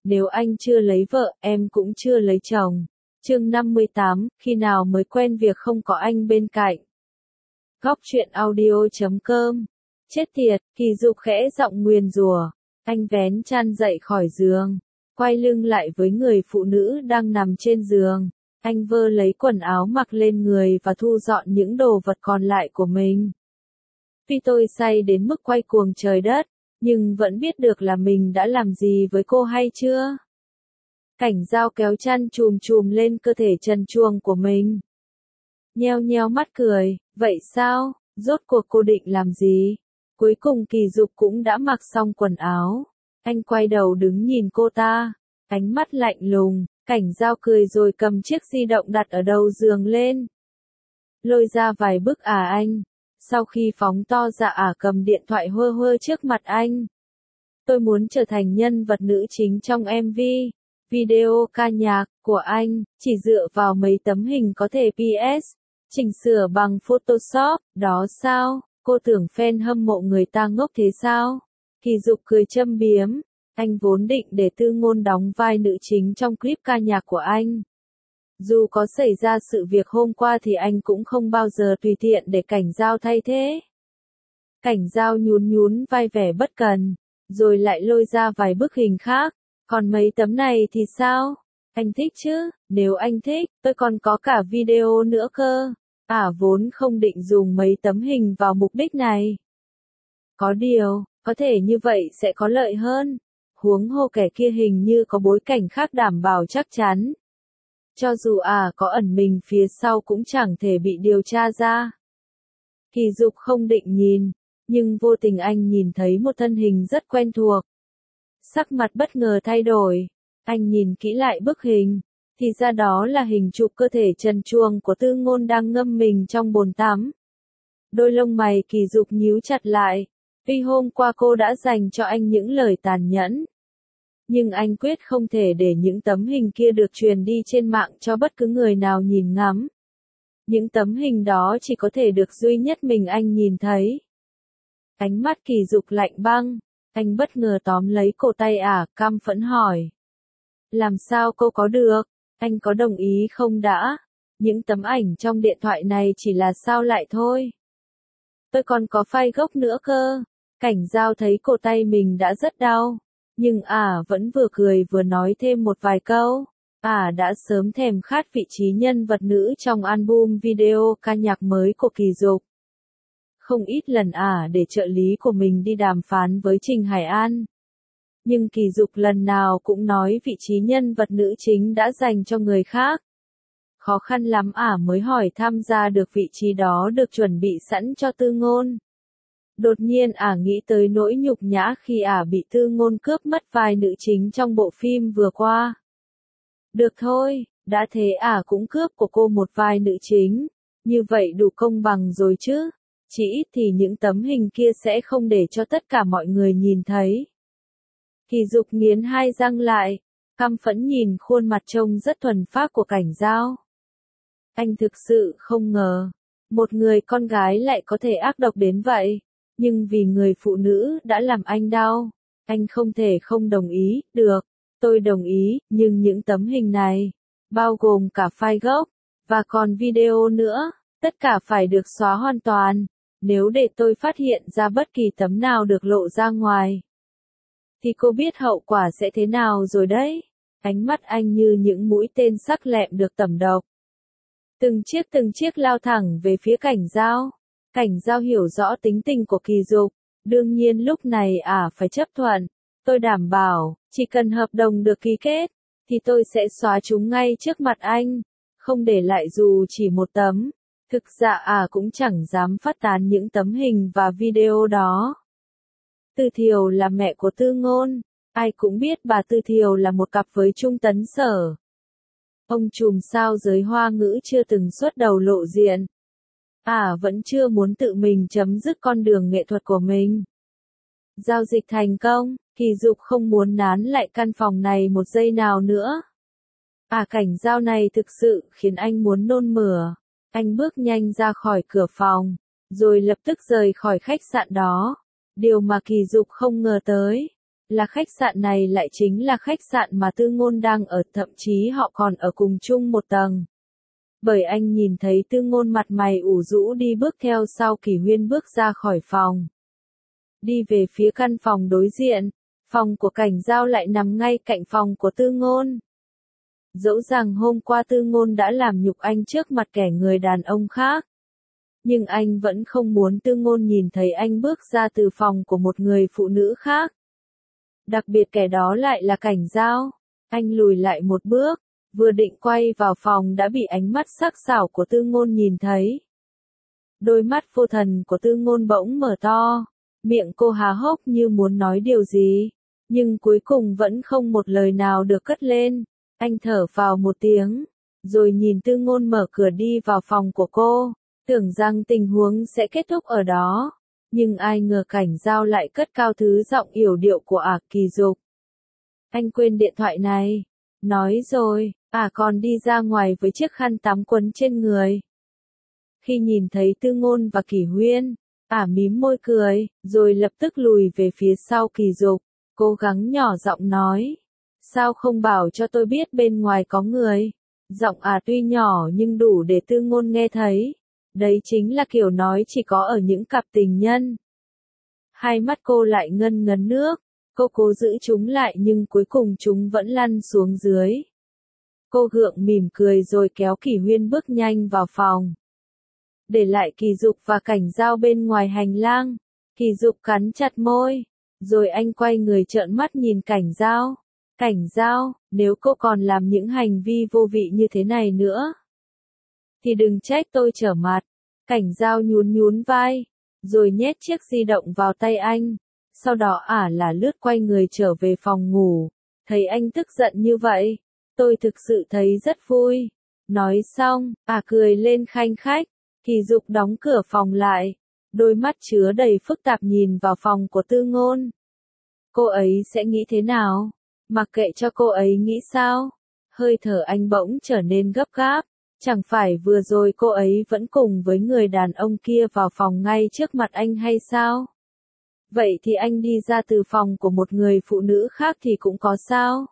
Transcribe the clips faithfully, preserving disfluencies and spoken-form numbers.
nếu anh chưa lấy vợ, em cũng chưa lấy chồng. Chương năm mươi tám, khi nào mới quen việc không có anh bên cạnh. Góc truyện audio chấm com. Chết tiệt, Kỳ Dục khẽ giọng nguyền rủa. Anh vén chăn dậy khỏi giường, quay lưng lại với người phụ nữ đang nằm trên giường. Anh vơ lấy quần áo mặc lên người và thu dọn những đồ vật còn lại của mình. Tuy tôi say đến mức quay cuồng trời đất, nhưng vẫn biết được là mình đã làm gì với cô hay chưa. Cảnh Dao kéo chăn chùm chùm lên cơ thể trần truồng của mình. Nheo nheo mắt cười, vậy sao, rốt cuộc cô định làm gì? Cuối cùng Kỳ Dục cũng đã mặc xong quần áo. Anh quay đầu đứng nhìn cô ta, ánh mắt lạnh lùng. Cảnh Dao cười rồi cầm chiếc di động đặt ở đầu giường lên. Lôi ra vài bức à anh. Sau khi phóng to ra ả cầm điện thoại hơ hơ trước mặt anh. Tôi muốn trở thành nhân vật nữ chính trong em vê, video ca nhạc của anh, chỉ dựa vào mấy tấm hình có thể pê ét, chỉnh sửa bằng Photoshop, đó sao, cô tưởng fan hâm mộ người ta ngốc thế sao? Kỳ Dục cười châm biếm, anh vốn định để Tư Ngôn đóng vai nữ chính trong clip ca nhạc của anh. Dù có xảy ra sự việc hôm qua thì anh cũng không bao giờ tùy tiện để Cảnh Dao thay thế. Cảnh Dao nhún nhún vai vẻ bất cần, rồi lại lôi ra vài bức hình khác. Còn mấy tấm này thì sao? Anh thích chứ? Nếu anh thích, tôi còn có cả video nữa cơ. À vốn không định dùng mấy tấm hình vào mục đích này. Có điều, có thể như vậy sẽ có lợi hơn. Huống hồ kẻ kia hình như có bối cảnh khác đảm bảo chắc chắn. Cho dù à có ẩn mình phía sau cũng chẳng thể bị điều tra ra. Kỳ Dục không định nhìn, nhưng vô tình anh nhìn thấy một thân hình rất quen thuộc. Sắc mặt bất ngờ thay đổi, anh nhìn kỹ lại bức hình, thì ra đó là hình chụp cơ thể trần truồng của Tư Ngôn đang ngâm mình trong bồn tắm. Đôi lông mày Kỳ Dục nhíu chặt lại, tuy hôm qua cô đã dành cho anh những lời tàn nhẫn. Nhưng anh quyết không thể để những tấm hình kia được truyền đi trên mạng cho bất cứ người nào nhìn ngắm. Những tấm hình đó chỉ có thể được duy nhất mình anh nhìn thấy. Ánh mắt Kỳ Dục lạnh băng, anh bất ngờ tóm lấy cổ tay ả, căm phẫn hỏi. Làm sao cô có được? Anh có đồng ý không đã? Những tấm ảnh trong điện thoại này chỉ là sao lại thôi. Tôi còn có file gốc nữa cơ. Cảnh Dao thấy cổ tay mình đã rất đau. Nhưng ả vẫn vừa cười vừa nói thêm một vài câu. Ả đã sớm thèm khát vị trí nhân vật nữ trong album video ca nhạc mới của Kỳ Dục. Không ít lần ả để trợ lý của mình đi đàm phán với Trình Hải An. Nhưng Kỳ Dục lần nào cũng nói vị trí nhân vật nữ chính đã dành cho người khác. Khó khăn lắm ả mới hỏi tham gia được vị trí đó được chuẩn bị sẵn cho Tư Ngôn. Đột nhiên ả nghĩ tới nỗi nhục nhã khi ả bị Tư Ngôn cướp mất vai nữ chính trong bộ phim vừa qua. Được thôi, đã thế ả cũng cướp của cô một vai nữ chính, như vậy đủ công bằng rồi chứ, chỉ ít thì những tấm hình kia sẽ không để cho tất cả mọi người nhìn thấy. Kỳ Dục nghiến hai răng lại, căm phẫn nhìn khuôn mặt trông rất thuần phác của Cảnh Dao. Anh thực sự không ngờ, một người con gái lại có thể ác độc đến vậy. Nhưng vì người phụ nữ đã làm anh đau, anh không thể không đồng ý, được, tôi đồng ý, nhưng những tấm hình này, bao gồm cả file gốc, và còn video nữa, tất cả phải được xóa hoàn toàn, nếu để tôi phát hiện ra bất kỳ tấm nào được lộ ra ngoài. Thì cô biết hậu quả sẽ thế nào rồi đấy, ánh mắt anh như những mũi tên sắc lẹm được tẩm độc. Từng chiếc từng chiếc lao thẳng về phía Cảnh Dao. Cảnh Dao hiểu rõ tính tình của Kỳ Dục, đương nhiên lúc này ả phải chấp thuận. Tôi đảm bảo, chỉ cần hợp đồng được ký kết, thì tôi sẽ xóa chúng ngay trước mặt anh, không để lại dù chỉ một tấm. Thực ra ả cũng chẳng dám phát tán những tấm hình và video đó. Tư Thiều là mẹ của Tư Ngôn, ai cũng biết bà Tư Thiều là một cặp với Trung Tấn Sở. Ông trùm sao giới Hoa ngữ chưa từng xuất đầu lộ diện. Ả à, vẫn chưa muốn tự mình chấm dứt con đường nghệ thuật của mình. Giao dịch thành công, Kỳ Dục không muốn nán lại căn phòng này một giây nào nữa. À Cảnh Dao này thực sự khiến anh muốn nôn mửa. Anh bước nhanh ra khỏi cửa phòng, rồi lập tức rời khỏi khách sạn đó. Điều mà Kỳ Dục không ngờ tới, là khách sạn này lại chính là khách sạn mà Tư Ngôn đang ở, thậm chí họ còn ở cùng chung một tầng. Bởi anh nhìn thấy Tư Ngôn mặt mày ủ rũ đi bước theo sau Kỷ Huyên bước ra khỏi phòng. Đi về phía căn phòng đối diện, phòng của Cảnh Giao lại nằm ngay cạnh phòng của Tư Ngôn. Dẫu rằng hôm qua Tư Ngôn đã làm nhục anh trước mặt kẻ người đàn ông khác. Nhưng anh vẫn không muốn Tư Ngôn nhìn thấy anh bước ra từ phòng của một người phụ nữ khác. Đặc biệt kẻ đó lại là Cảnh Giao. Anh lùi lại một bước, vừa định quay vào phòng đã bị ánh mắt sắc sảo của Tư Ngôn nhìn thấy. Đôi mắt vô thần của Tư Ngôn bỗng mở to, miệng cô há hốc như muốn nói điều gì, nhưng cuối cùng vẫn không một lời nào được cất lên. Anh thở vào một tiếng, rồi nhìn Tư Ngôn mở cửa đi vào phòng của cô, tưởng rằng tình huống sẽ kết thúc ở đó. Nhưng ai ngờ Cảnh Giao lại cất cao thứ giọng yểu điệu của ả Kỳ Dục. Anh quên điện thoại này. Nói rồi, ả còn đi ra ngoài với chiếc khăn tắm quấn trên người. Khi nhìn thấy Tư Ngôn và Kỷ Huyên, ả mím môi cười, rồi lập tức lùi về phía sau Kỳ Dục, cố gắng nhỏ giọng nói. Sao không bảo cho tôi biết bên ngoài có người? Giọng ả tuy nhỏ nhưng đủ để Tư Ngôn nghe thấy. Đấy chính là kiểu nói chỉ có ở những cặp tình nhân. Hai mắt cô lại ngân ngấn nước, cô cố giữ chúng lại nhưng cuối cùng chúng vẫn lăn xuống dưới. Cô gượng mỉm cười rồi kéo Kỷ Huyên bước nhanh vào phòng. Để lại Kỳ Dục và Cảnh Giao bên ngoài hành lang. Kỳ Dục cắn chặt môi, rồi anh quay người trợn mắt nhìn Cảnh Giao. Cảnh Giao, nếu cô còn làm những hành vi vô vị như thế này nữa, thì đừng trách tôi trở mặt. Cảnh Giao nhún nhún vai, rồi nhét chiếc di động vào tay anh. Sau đó ả là lướt quay người trở về phòng ngủ. Thấy anh tức giận như vậy, tôi thực sự thấy rất vui. Nói xong, ả cười lên khanh khách. Kỳ Dục đóng cửa phòng lại, đôi mắt chứa đầy phức tạp nhìn vào phòng của Tư Ngôn. Cô ấy sẽ nghĩ thế nào? Mặc kệ cho cô ấy nghĩ sao? Hơi thở anh bỗng trở nên gấp gáp. Chẳng phải vừa rồi cô ấy vẫn cùng với người đàn ông kia vào phòng ngay trước mặt anh hay sao? Vậy thì anh đi ra từ phòng của một người phụ nữ khác thì cũng có sao?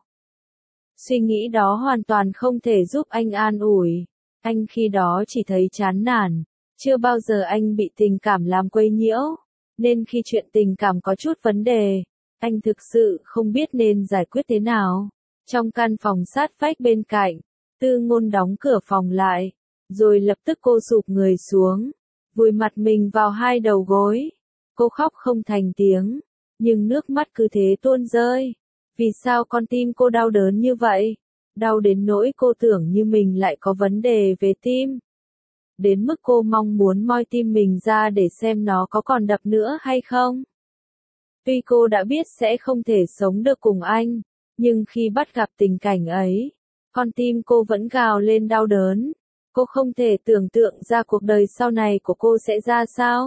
Suy nghĩ đó hoàn toàn không thể giúp anh an ủi. Anh khi đó chỉ thấy chán nản. Chưa bao giờ anh bị tình cảm làm quấy nhiễu. Nên khi chuyện tình cảm có chút vấn đề, anh thực sự không biết nên giải quyết thế nào. Trong căn phòng sát vách bên cạnh, Tư Ngôn đóng cửa phòng lại, rồi lập tức cô sụp người xuống, vùi mặt mình vào hai đầu gối. Cô khóc không thành tiếng, nhưng nước mắt cứ thế tuôn rơi. Vì sao con tim cô đau đớn như vậy? Đau đến nỗi cô tưởng như mình lại có vấn đề về tim. Đến mức cô mong muốn moi tim mình ra để xem nó có còn đập nữa hay không. Tuy cô đã biết sẽ không thể sống được cùng anh, nhưng khi bắt gặp tình cảnh ấy, con tim cô vẫn gào lên đau đớn. Cô không thể tưởng tượng ra cuộc đời sau này của cô sẽ ra sao.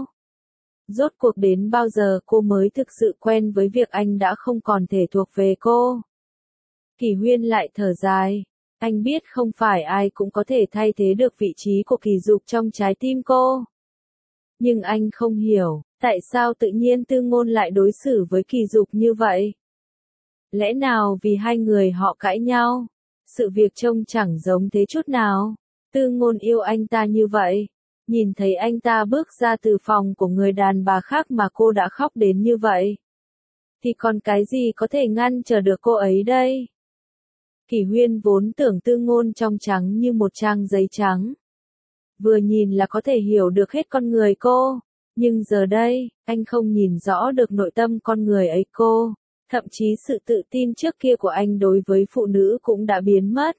Rốt cuộc đến bao giờ cô mới thực sự quen với việc anh đã không còn thể thuộc về cô. Kỷ Huyên lại thở dài. Anh biết không phải ai cũng có thể thay thế được vị trí của Kỳ Dục trong trái tim cô. Nhưng anh không hiểu, tại sao tự nhiên Tư Ngôn lại đối xử với Kỳ Dục như vậy? Lẽ nào vì hai người họ cãi nhau? Sự việc trông chẳng giống thế chút nào. Tư Ngôn yêu anh ta như vậy. Nhìn thấy anh ta bước ra từ phòng của người đàn bà khác mà cô đã khóc đến như vậy. Thì còn cái gì có thể ngăn trở được cô ấy đây? Kỷ Huyên vốn tưởng Tư Ngôn trong trắng như một trang giấy trắng. Vừa nhìn là có thể hiểu được hết con người cô. Nhưng giờ đây, anh không nhìn rõ được nội tâm con người ấy cô. Thậm chí sự tự tin trước kia của anh đối với phụ nữ cũng đã biến mất.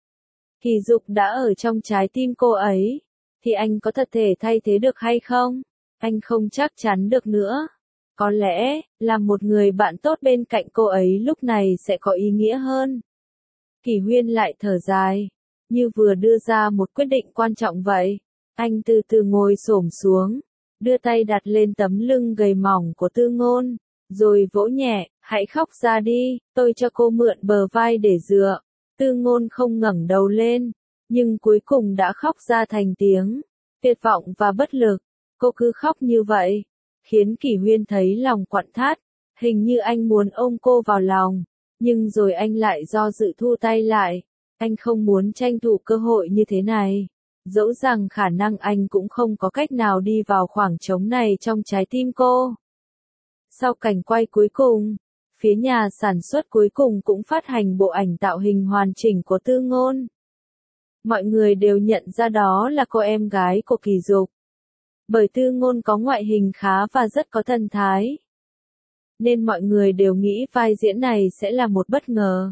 Kỳ Dục đã ở trong trái tim cô ấy. Thì anh có thật thể thay thế được hay không? Anh không chắc chắn được nữa. Có lẽ, làm một người bạn tốt bên cạnh cô ấy lúc này sẽ có ý nghĩa hơn. Kỷ Huyên lại thở dài, như vừa đưa ra một quyết định quan trọng vậy. Anh từ từ ngồi xổm xuống, đưa tay đặt lên tấm lưng gầy mỏng của Tư Ngôn, rồi vỗ nhẹ, hãy khóc ra đi, tôi cho cô mượn bờ vai để dựa. Tư Ngôn không ngẩng đầu lên, nhưng cuối cùng đã khóc ra thành tiếng, tuyệt vọng và bất lực. Cô cứ khóc như vậy, khiến Kỷ Huyên thấy lòng quặn thắt. Hình như anh muốn ôm cô vào lòng, nhưng rồi anh lại do dự thu tay lại. Anh không muốn tranh thủ cơ hội như thế này. Dẫu rằng khả năng anh cũng không có cách nào đi vào khoảng trống này trong trái tim cô. Sau cảnh quay cuối cùng, phía nhà sản xuất cuối cùng cũng phát hành bộ ảnh tạo hình hoàn chỉnh của Tư Ngôn. Mọi người đều nhận ra đó là cô em gái của Kỳ Dục. Bởi Tư Ngôn có ngoại hình khá và rất có thần thái, nên mọi người đều nghĩ vai diễn này sẽ là một bất ngờ.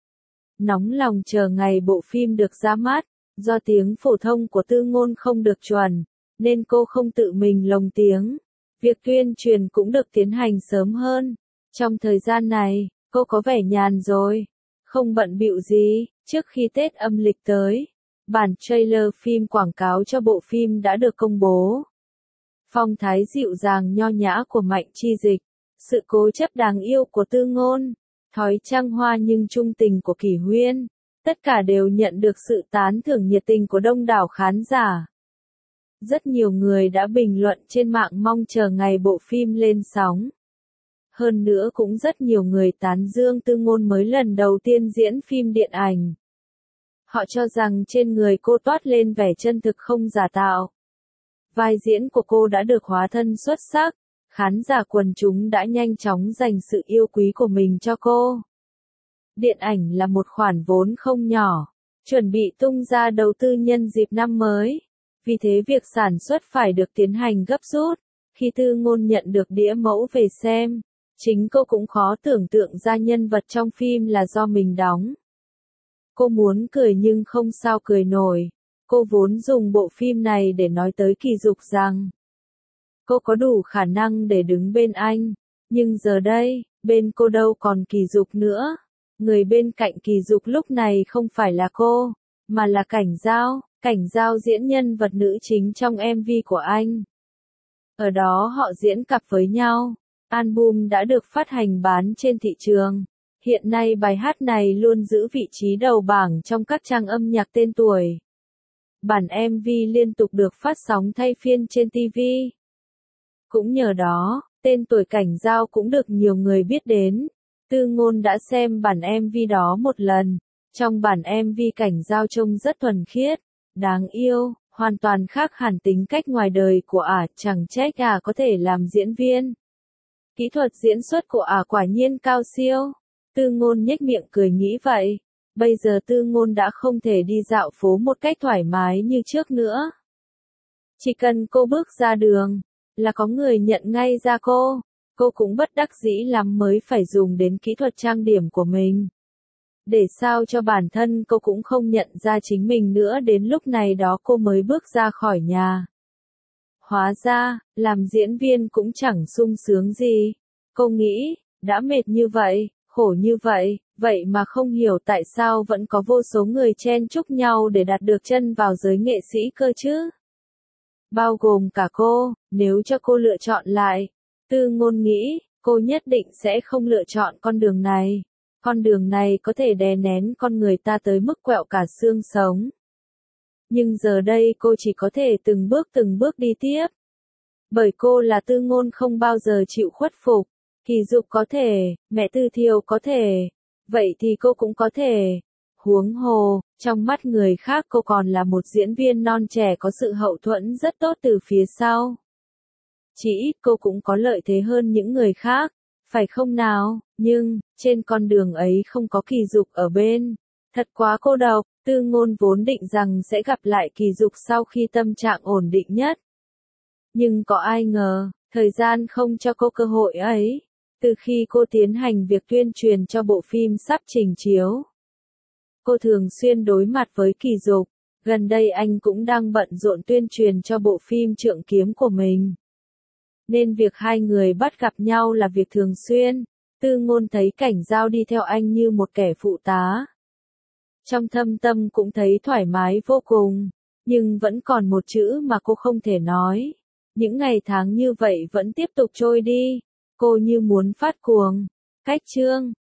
Nóng lòng chờ ngày bộ phim được ra mắt, do tiếng phổ thông của Tư Ngôn không được chuẩn, nên cô không tự mình lồng tiếng. Việc tuyên truyền cũng được tiến hành sớm hơn. Trong thời gian này, cô có vẻ nhàn rồi, không bận bịu gì. Trước khi Tết âm lịch tới, bản trailer phim quảng cáo cho bộ phim đã được công bố. Phong thái dịu dàng nho nhã của Mạnh Chi Dịch, sự cố chấp đáng yêu của Tư Ngôn, thói trăng hoa nhưng trung tình của Kỷ Huyên, tất cả đều nhận được sự tán thưởng nhiệt tình của đông đảo khán giả. Rất nhiều người đã bình luận trên mạng mong chờ ngày bộ phim lên sóng. Hơn nữa cũng rất nhiều người tán dương Tư Ngôn mới lần đầu tiên diễn phim điện ảnh. Họ cho rằng trên người cô toát lên vẻ chân thực không giả tạo. Vai diễn của cô đã được hóa thân xuất sắc, khán giả quần chúng đã nhanh chóng dành sự yêu quý của mình cho cô. Điện ảnh là một khoản vốn không nhỏ, chuẩn bị tung ra đầu tư nhân dịp năm mới. Vì thế việc sản xuất phải được tiến hành gấp rút. Khi Tư Ngôn nhận được đĩa mẫu về xem, chính cô cũng khó tưởng tượng ra nhân vật trong phim là do mình đóng. Cô muốn cười nhưng không sao cười nổi. Cô vốn dùng bộ phim này để nói tới Kỳ Dục rằng cô có đủ khả năng để đứng bên anh, nhưng giờ đây, bên cô đâu còn Kỳ Dục nữa. Người bên cạnh Kỳ Dục lúc này không phải là cô, mà là Cảnh Giao. Cảnh Giao diễn nhân vật nữ chính trong em vê của anh. Ở đó họ diễn cặp với nhau. Album đã được phát hành bán trên thị trường. Hiện nay bài hát này luôn giữ vị trí đầu bảng trong các trang âm nhạc tên tuổi. Bản em vê liên tục được phát sóng thay phiên trên ti vi. Cũng nhờ đó, tên tuổi Cảnh Giao cũng được nhiều người biết đến. Tư Ngôn đã xem bản em vê đó một lần. Trong bản em vê Cảnh Giao trông rất thuần khiết, đáng yêu, hoàn toàn khác hẳn tính cách ngoài đời của ả, chẳng trách ả có thể làm diễn viên. Kỹ thuật diễn xuất của ả quả nhiên cao siêu. Tư Ngôn nhếch miệng cười nghĩ vậy. Bây giờ Tư Ngôn đã không thể đi dạo phố một cách thoải mái như trước nữa. Chỉ cần cô bước ra đường, là có người nhận ngay ra cô. Cô cũng bất đắc dĩ lắm mới phải dùng đến kỹ thuật trang điểm của mình. Để sao cho bản thân cô cũng không nhận ra chính mình nữa, đến lúc này đó cô mới bước ra khỏi nhà. Hóa ra, làm diễn viên cũng chẳng sung sướng gì. Cô nghĩ, đã mệt như vậy, khổ như vậy, vậy mà không hiểu tại sao vẫn có vô số người chen chúc nhau để đạt được chân vào giới nghệ sĩ cơ chứ. Bao gồm cả cô, nếu cho cô lựa chọn lại, Tư Ngôn nghĩ, cô nhất định sẽ không lựa chọn con đường này. Con đường này có thể đè nén con người ta tới mức quẹo cả xương sống. Nhưng giờ đây cô chỉ có thể từng bước từng bước đi tiếp. Bởi cô là Tư Ngôn không bao giờ chịu khuất phục. Kỳ Dục có thể, mẹ Tư Thiều có thể, vậy thì cô cũng có thể. Huống hồ, trong mắt người khác cô còn là một diễn viên non trẻ có sự hậu thuẫn rất tốt từ phía sau. Chỉ ít cô cũng có lợi thế hơn những người khác, phải không nào? Nhưng, trên con đường ấy không có Kỳ Dục ở bên. Thật quá cô độc. Tư Ngôn vốn định rằng sẽ gặp lại Kỳ Dục sau khi tâm trạng ổn định nhất. Nhưng có ai ngờ, thời gian không cho cô cơ hội ấy. Từ khi cô tiến hành việc tuyên truyền cho bộ phim sắp trình chiếu, cô thường xuyên đối mặt với Kỳ Dục. Gần đây anh cũng đang bận rộn tuyên truyền cho bộ phim Trượng Kiếm của mình. Nên việc hai người bắt gặp nhau là việc thường xuyên. Tư Ngôn thấy Cảnh Giao đi theo anh như một kẻ phụ tá. Trong thâm tâm cũng thấy thoải mái vô cùng. Nhưng vẫn còn một chữ mà cô không thể nói. Những ngày tháng như vậy vẫn tiếp tục trôi đi. Cô như muốn phát cuồng. Cách chương